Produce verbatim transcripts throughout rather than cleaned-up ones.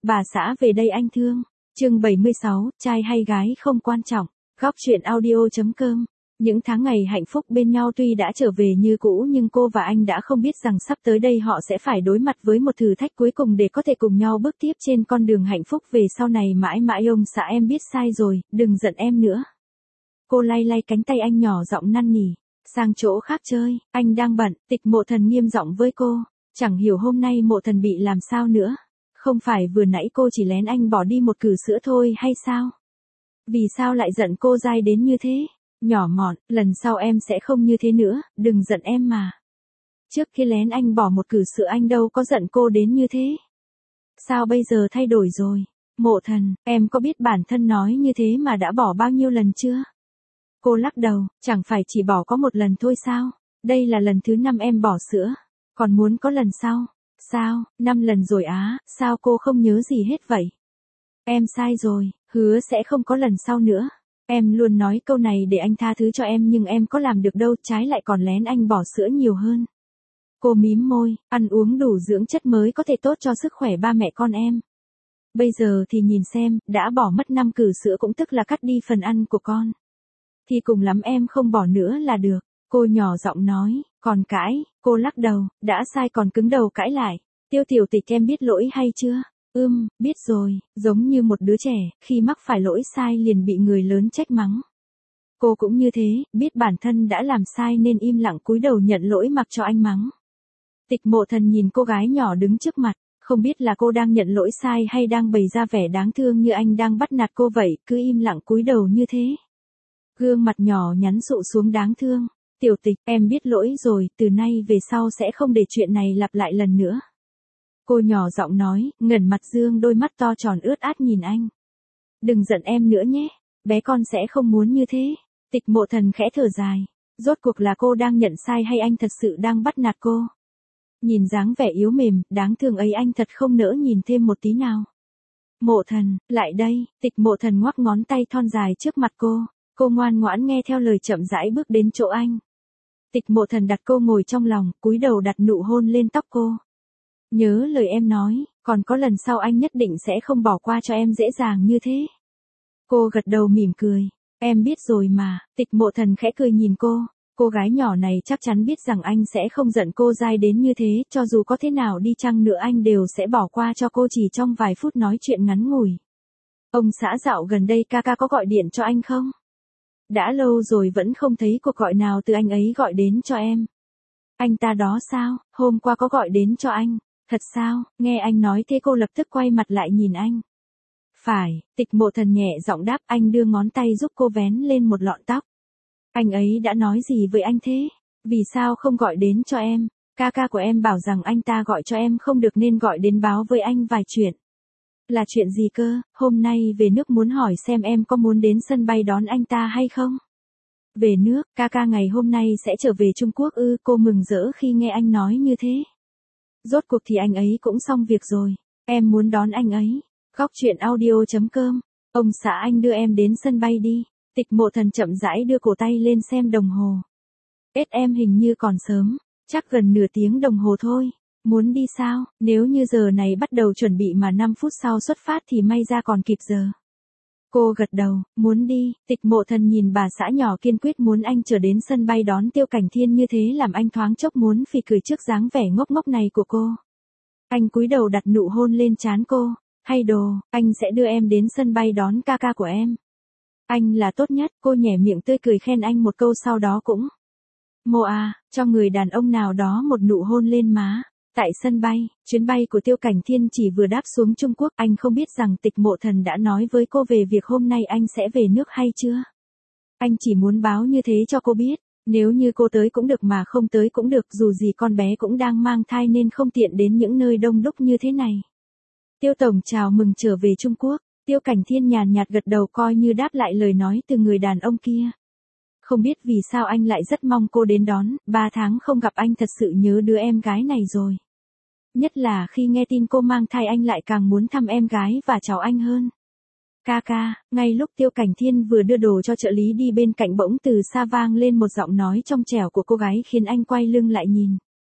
bà xã về đây anh thương. Chương bảy mươi sáu, trai hay gái không quan trọng. Góc truyện audio.com. Những tháng ngày hạnh phúc bên nhau tuy đã trở về như cũ nhưng cô và anh đã không biết rằng sắp tới đây họ sẽ phải đối mặt với một thử thách cuối cùng để có thể cùng nhau bước tiếp trên con đường hạnh phúc về sau này mãi mãi. Ông xã em biết sai rồi, đừng giận em nữa. Cô lay lay cánh tay anh nhỏ giọng năn nỉ. Sang chỗ khác chơi, anh đang bận. Tịch Mộ Thần nghiêm giọng với cô. Chẳng hiểu hôm nay Mộ Thần bị làm sao nữa. Không phải vừa nãy cô chỉ lén anh bỏ đi một cử sữa thôi hay sao? Vì sao lại giận cô dai đến như thế? Nhỏ mọn, lần sau em sẽ không như thế nữa, đừng giận em mà. Trước khi lén anh bỏ một cử sữa anh đâu có giận cô đến như thế. Sao bây giờ thay đổi rồi? Mộ Thần, em có biết bản thân nói như thế mà đã bỏ bao nhiêu lần chưa? Cô lắc đầu, chẳng phải chỉ bỏ có một lần thôi sao? Đây là lần thứ năm em bỏ sữa. Còn muốn có lần sau? Sao, năm lần rồi á, sao cô không nhớ gì hết vậy? Em sai rồi, hứa sẽ không có lần sau nữa. Em luôn nói câu này để anh tha thứ cho em nhưng em có làm được đâu, trái lại còn lén anh bỏ sữa nhiều hơn. Cô mím môi, ăn uống đủ dưỡng chất mới có thể tốt cho sức khỏe ba mẹ con em. Bây giờ thì nhìn xem, đã bỏ mất năm cử sữa cũng tức là cắt đi phần ăn của con. Thì cùng lắm em không bỏ nữa là được. Cô nhỏ giọng nói, còn cãi, cô lắc đầu, đã sai còn cứng đầu cãi lại. Tiêu Tiểu Tịch em biết lỗi hay chưa? Ưm, biết rồi, giống như một đứa trẻ, khi mắc phải lỗi sai liền bị người lớn trách mắng. Cô cũng như thế, biết bản thân đã làm sai nên im lặng cúi đầu nhận lỗi mặc cho anh mắng. Tịch Mộ Thần nhìn cô gái nhỏ đứng trước mặt, không biết là cô đang nhận lỗi sai hay đang bày ra vẻ đáng thương như anh đang bắt nạt cô vậy, cứ im lặng cúi đầu như thế. Gương mặt nhỏ nhắn sụ xuống đáng thương. Tiểu Tịch, em biết lỗi rồi, từ nay về sau sẽ không để chuyện này lặp lại lần nữa. Cô nhỏ giọng nói, ngẩng mặt dương đôi mắt to tròn ướt át nhìn anh. Đừng giận em nữa nhé, bé con sẽ không muốn như thế. Tịch Mộ Thần khẽ thở dài. Rốt cuộc là cô đang nhận sai hay anh thật sự đang bắt nạt cô? Nhìn dáng vẻ yếu mềm, đáng thương ấy anh thật không nỡ nhìn thêm một tí nào. Mộ Thần, lại đây. Tịch Mộ Thần ngoắc ngón tay thon dài trước mặt cô. Cô ngoan ngoãn nghe theo lời chậm rãi bước đến chỗ anh. Tịch Mộ Thần đặt cô ngồi trong lòng, cúi đầu đặt nụ hôn lên tóc cô. Nhớ lời em nói, còn có lần sau anh nhất định sẽ không bỏ qua cho em dễ dàng như thế. Cô gật đầu mỉm cười. Em biết rồi mà. Tịch Mộ Thần khẽ cười nhìn cô. Cô gái nhỏ này chắc chắn biết rằng anh sẽ không giận cô dai đến như thế, cho dù có thế nào đi chăng nữa anh đều sẽ bỏ qua cho cô chỉ trong vài phút nói chuyện ngắn ngủi. Ông xã dạo gần đây ca ca có gọi điện cho anh không? Đã lâu rồi vẫn không thấy cuộc gọi nào từ anh ấy gọi đến cho em. Anh ta đó sao, hôm qua có gọi đến cho anh. Thật sao, nghe anh nói thế cô lập tức quay mặt lại nhìn anh. Phải, Tịch Mộ Thần nhẹ giọng đáp, anh đưa ngón tay giúp cô vén lên một lọn tóc. Anh ấy đã nói gì với anh thế? Vì sao không gọi đến cho em? Ca ca của em bảo rằng anh ta gọi cho em không được nên gọi đến báo với anh vài chuyện. Là chuyện gì cơ? Hôm nay về nước muốn hỏi xem em có muốn đến sân bay đón anh ta hay không? Về nước, ca ca ngày hôm nay sẽ trở về Trung Quốc ư? Cô mừng rỡ khi nghe anh nói như thế. Rốt cuộc thì anh ấy cũng xong việc rồi. Em muốn đón anh ấy. Góc truyện audio.com. Ông xã anh đưa em đến sân bay đi. Tịch Mộ Thần chậm rãi đưa cổ tay lên xem đồng hồ. Ết em hình như còn sớm. Chắc gần nửa tiếng đồng hồ thôi. Muốn đi sao? Nếu như giờ này bắt đầu chuẩn bị mà năm phút sau xuất phát thì may ra còn kịp giờ. Cô gật đầu, muốn đi. Tịch Mộ Thần nhìn bà xã nhỏ kiên quyết muốn anh trở đến sân bay đón Tiêu Cảnh Thiên như thế làm anh thoáng chốc muốn phì cười trước dáng vẻ ngốc ngốc này của cô. Anh cúi đầu đặt nụ hôn lên trán cô. Hay đồ, anh sẽ đưa em đến sân bay đón ca ca của em. Anh là tốt nhất, cô nhẻ miệng tươi cười khen anh một câu sau đó cũng. Mộ à, cho người đàn ông nào đó một nụ hôn lên má. Tại sân bay, chuyến bay của Tiêu Cảnh Thiên chỉ vừa đáp xuống Trung Quốc, anh không biết rằng Tịch Mộ Thần đã nói với cô về việc hôm nay anh sẽ về nước hay chưa. Anh chỉ muốn báo như thế cho cô biết, nếu như cô tới cũng được mà không tới cũng được, dù gì con bé cũng đang mang thai nên không tiện đến những nơi đông đúc như thế này. Tiêu Tổng chào mừng trở về Trung Quốc. Tiêu Cảnh Thiên nhàn nhạt gật đầu coi như đáp lại lời nói từ người đàn ông kia. Không biết vì sao anh lại rất mong cô đến đón, ba tháng không gặp anh thật sự nhớ đứa em gái này rồi. Nhất là khi nghe tin cô mang thai anh lại càng muốn thăm em gái và chào anh hơn. Ca ca, ngay lúc Tiêu Cảnh Thiên vừa đưa đồ cho trợ lý đi bên cạnh bỗng từ xa vang lên một giọng nói trong trẻo của cô gái khiến anh quay lưng lại nhìn.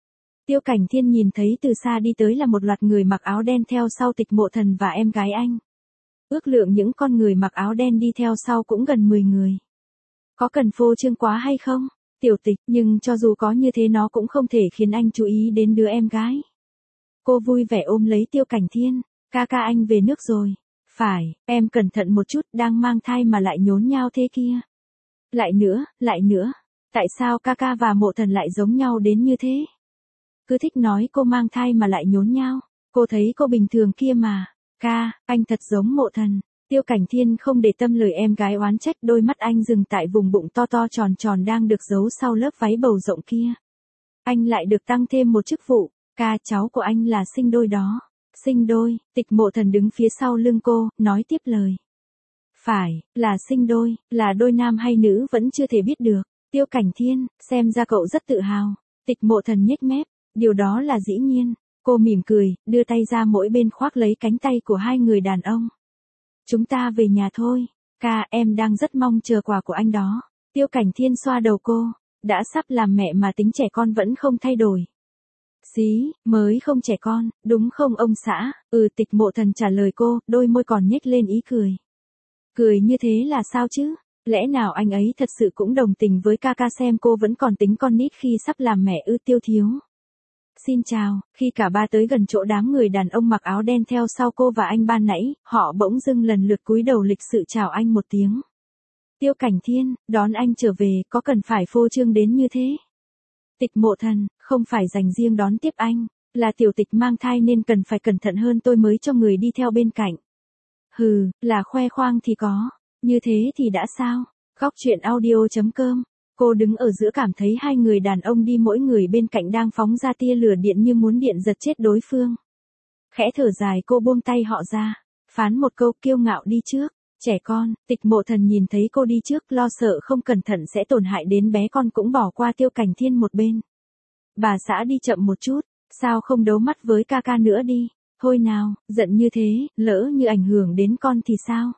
Tiêu Cảnh Thiên nhìn thấy từ xa đi tới là một loạt người mặc áo đen theo sau Tịch Mộ Thần và em gái anh. Ước lượng những con người mặc áo đen đi theo sau cũng gần mười người. Có cần phô trương quá hay không? Tiểu Tịch, nhưng cho dù có như thế nó cũng không thể khiến anh chú ý đến đứa em gái. Cô vui vẻ ôm lấy Tiêu Cảnh Thiên, ca ca anh về nước rồi. Phải, em cẩn thận một chút, đang mang thai mà lại nhốn nhao thế kia. Lại nữa, lại nữa, tại sao ca ca và Mộ Thần lại giống nhau đến như thế? Cứ thích nói cô mang thai mà lại nhốn nhao, cô thấy cô bình thường kia mà. Ca, anh thật giống Mộ Thần. Tiêu Cảnh Thiên không để tâm lời em gái oán trách, đôi mắt anh dừng tại vùng bụng to to tròn tròn đang được giấu sau lớp váy bầu rộng kia. Anh lại được tăng thêm một chức vụ, ca cháu của anh là sinh đôi đó. Sinh đôi, Tịch Mộ Thần đứng phía sau lưng cô, nói tiếp lời. Phải, là sinh đôi, là đôi nam hay nữ vẫn chưa thể biết được. Tiêu Cảnh Thiên, xem ra cậu rất tự hào. Tịch Mộ Thần nhếch mép, điều đó là dĩ nhiên. Cô mỉm cười, đưa tay ra mỗi bên khoác lấy cánh tay của hai người đàn ông. Chúng ta về nhà thôi, ca em đang rất mong chờ quà của anh đó. Tiêu Cảnh Thiên xoa đầu cô, đã sắp làm mẹ mà tính trẻ con vẫn không thay đổi. Xí, mới không trẻ con, đúng không ông xã? Ừ, Tịch Mộ Thần trả lời cô, đôi môi còn nhếch lên ý cười. Cười như thế là sao chứ? Lẽ nào anh ấy thật sự cũng đồng tình với ca ca xem cô vẫn còn tính con nít khi sắp làm mẹ ư? Tiêu thiếu. Xin chào, khi cả ba tới gần chỗ đám người đàn ông mặc áo đen theo sau cô và anh ban nãy, họ bỗng dưng lần lượt cúi đầu lịch sự chào anh một tiếng. Tiêu Cảnh Thiên, đón anh trở về, có cần phải phô trương đến như thế? Tịch Mộ Thần, không phải dành riêng đón tiếp anh, là tiểu Tịch mang thai nên cần phải cẩn thận hơn tôi mới cho người đi theo bên cạnh. Hừ, là khoe khoang thì có, như thế thì đã sao? Góc truyện audio chấm com. Cô đứng ở giữa cảm thấy hai người đàn ông đi mỗi người bên cạnh đang phóng ra tia lửa điện như muốn điện giật chết đối phương. Khẽ thở dài cô buông tay họ ra, phán một câu kiêu ngạo đi trước. Trẻ con, Tịch Mộ Thần nhìn thấy cô đi trước lo sợ không cẩn thận sẽ tổn hại đến bé con cũng bỏ qua Tiêu Cảnh Thiên một bên. Bà xã đi chậm một chút, sao không đấu mắt với ca ca nữa đi, thôi nào, giận như thế, lỡ như ảnh hưởng đến con thì sao?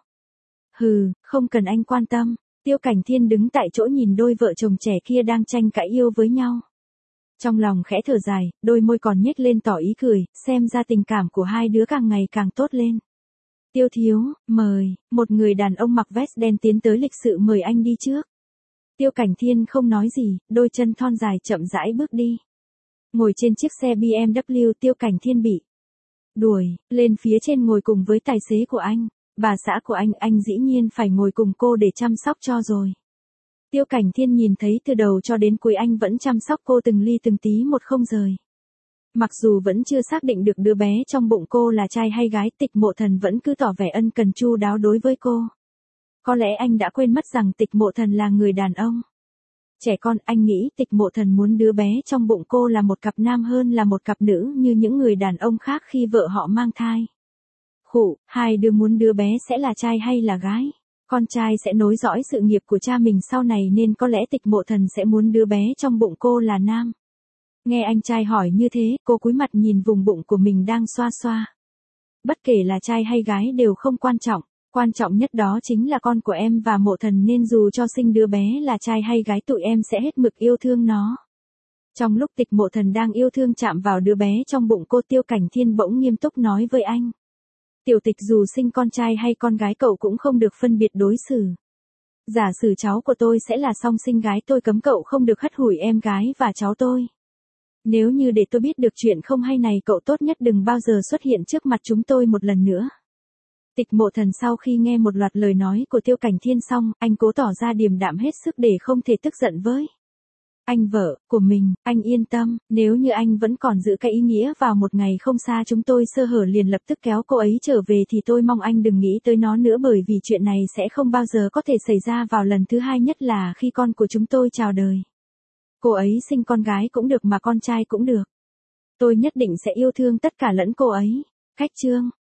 Hừ, không cần anh quan tâm. Tiêu Cảnh Thiên đứng tại chỗ nhìn đôi vợ chồng trẻ kia đang tranh cãi yêu với nhau. Trong lòng khẽ thở dài, đôi môi còn nhếch lên tỏ ý cười, xem ra tình cảm của hai đứa càng ngày càng tốt lên. Tiêu thiếu, mời, một người đàn ông mặc vest đen tiến tới lịch sự mời anh đi trước. Tiêu Cảnh Thiên không nói gì, đôi chân thon dài chậm rãi bước đi. Ngồi trên chiếc xe bê em vê Tiêu Cảnh Thiên bị đuổi, lên phía trên ngồi cùng với tài xế của anh. Bà xã của anh, anh dĩ nhiên phải ngồi cùng cô để chăm sóc cho rồi. Tiêu Cảnh Thiên nhìn thấy từ đầu cho đến cuối anh vẫn chăm sóc cô từng ly từng tí một không rời. Mặc dù vẫn chưa xác định được đứa bé trong bụng cô là trai hay gái, Tịch Mộ Thần vẫn cứ tỏ vẻ ân cần chu đáo đối với cô. Có lẽ anh đã quên mất rằng Tịch Mộ Thần là người đàn ông. Trẻ con, anh nghĩ Tịch Mộ Thần muốn đứa bé trong bụng cô là một cặp nam hơn là một cặp nữ như những người đàn ông khác khi vợ họ mang thai. Khụ, hai đứa muốn đứa bé sẽ là trai hay là gái? Con trai sẽ nối dõi sự nghiệp của cha mình sau này nên có lẽ Tịch Mộ Thần sẽ muốn đứa bé trong bụng cô là nam. Nghe anh trai hỏi như thế, cô cúi mặt nhìn vùng bụng của mình đang xoa xoa. Bất kể là trai hay gái đều không quan trọng, quan trọng nhất đó chính là con của em và Mộ Thần nên dù cho sinh đứa bé là trai hay gái tụi em sẽ hết mực yêu thương nó. Trong lúc Tịch Mộ Thần đang yêu thương chạm vào đứa bé trong bụng cô, Tiêu Cảnh Thiên bỗng nghiêm túc nói với anh. Tiểu Tịch dù sinh con trai hay con gái cậu cũng không được phân biệt đối xử. Giả sử cháu của tôi sẽ là song sinh gái, tôi cấm cậu không được hất hủi em gái và cháu tôi. Nếu như để tôi biết được chuyện không hay này, cậu tốt nhất đừng bao giờ xuất hiện trước mặt chúng tôi một lần nữa. Tịch Mộ Thần sau khi nghe một loạt lời nói của Tiêu Cảnh Thiên xong, anh cố tỏ ra điềm đạm hết sức để không thể tức giận với anh vợ của mình. Anh yên tâm, nếu như anh vẫn còn giữ cái ý nghĩa vào một ngày không xa chúng tôi sơ hở liền lập tức kéo cô ấy trở về thì tôi mong anh đừng nghĩ tới nó nữa, bởi vì chuyện này sẽ không bao giờ có thể xảy ra vào lần thứ hai, nhất là khi con của chúng tôi chào đời. Cô ấy sinh con gái cũng được mà con trai cũng được. Tôi nhất định sẽ yêu thương tất cả lẫn cô ấy. Khách trương.